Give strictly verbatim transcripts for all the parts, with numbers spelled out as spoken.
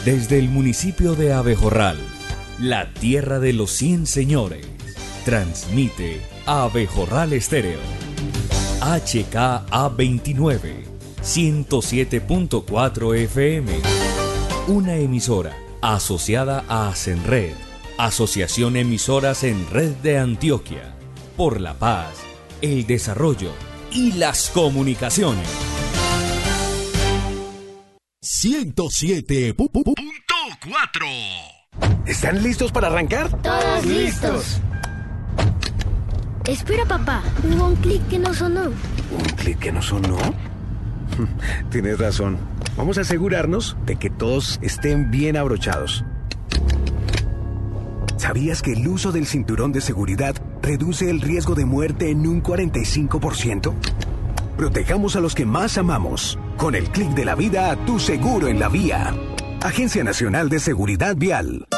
Desde el municipio de Abejorral, la tierra de los cien señores, transmite Abejorral Estéreo. H K A veintinueve, ciento siete punto cuatro F M. Una emisora asociada a Asenred, Asociación Emisoras en Red de Antioquia, por la paz, el desarrollo y las comunicaciones. ciento siete punto cuatro. ¿Están listos para arrancar? ¡Todos listos! Espera, papá. Hubo un clic que no sonó. ¿Un clic que no sonó? Tienes razón. Vamos a asegurarnos de que todos estén bien abrochados. ¿Sabías que el uso del cinturón de seguridad reduce el riesgo de muerte en un cuarenta y cinco por ciento? Protejamos a los que más amamos. Con el clic de la vida, tu seguro en la vía. Agencia Nacional de Seguridad Vial.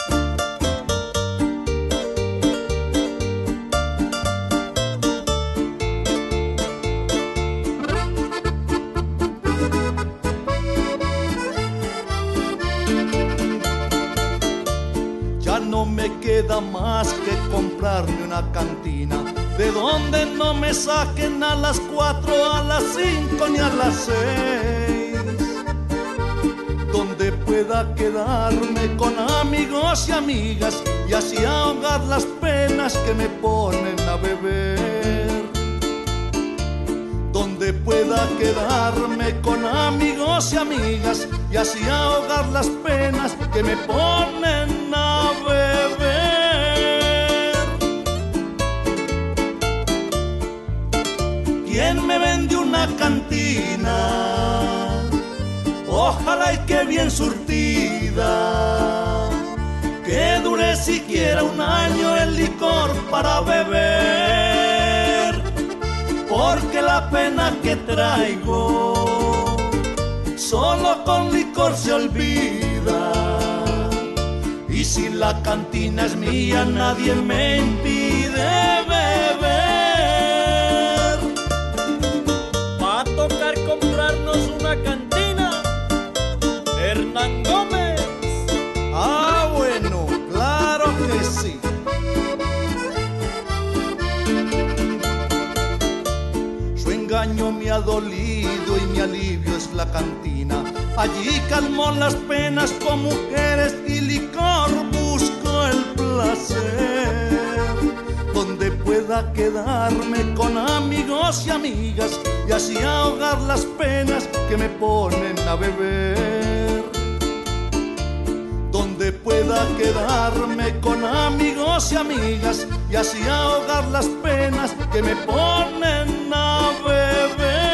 Ya no me queda más que comprarme una cantina, de donde no me saquen a las cuatro, a las cinco ni a las seis, donde pueda quedarme con amigos y amigas y así ahogar las penas que me ponen a beber, donde pueda quedarme con amigos y amigas y así ahogar las penas que me ponen a beber. ¿Quién me vende una cantina? Ojalá y que bien surtida, que dure siquiera un año el licor para beber, porque la pena que traigo solo con licor se olvida, y si la cantina es mía nadie me impide beber. Va a tocar comprarnos una cantina, Hernán Gómez. Ah, bueno, claro que sí. Su engaño me ha dolido y mi alivio es la cantina. Allí calmó las penas con mujeres y licor, busco el placer, donde pueda quedarme con amigos y amigas y así ahogar las penas que me ponen a beber, donde pueda quedarme con amigos y amigas y así ahogar las penas que me ponen a beber.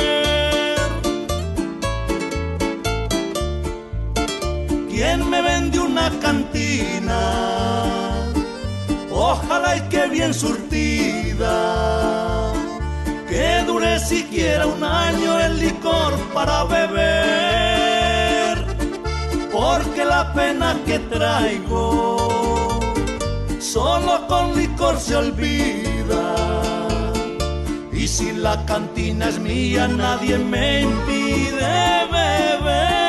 ¿Quién me vende una cantina? Ojalá y que bien surtida, que dure siquiera un año el licor para beber, porque la pena que traigo solo con licor se olvida, y si la cantina es mía nadie me impide beber.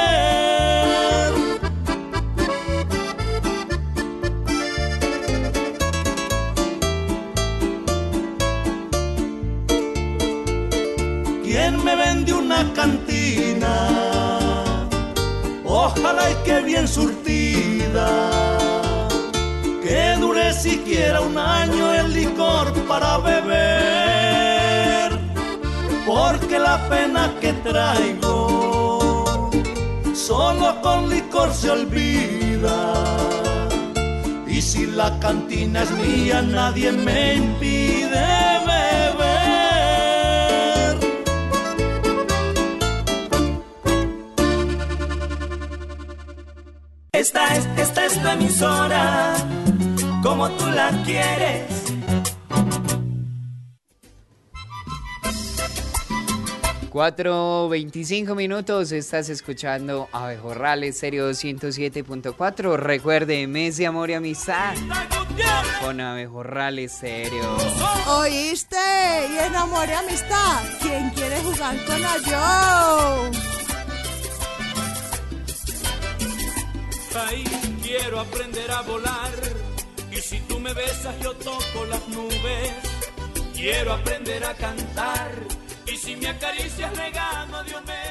¿Quién me vende una cantina? Ojalá y que bien surtida, que dure siquiera un año el licor para beber, porque la pena que traigo solo con licor se olvida, y si la cantina es mía nadie me impide beber. Esta es, esta es tu emisora, como tú la quieres. cuatro veinticinco minutos, estás escuchando Abejorral Estéreo ciento siete punto cuatro. Recuerde, mes de amor y amistad con Abejorral Estéreo. ¿Oíste? Y en amor y amistad, ¿quién quiere jugar con Ayo? quiero aprender a volar. Y si tú me besas yo toco las nubes. Quiero aprender a cantar. Y si me acaricias regalo Dios me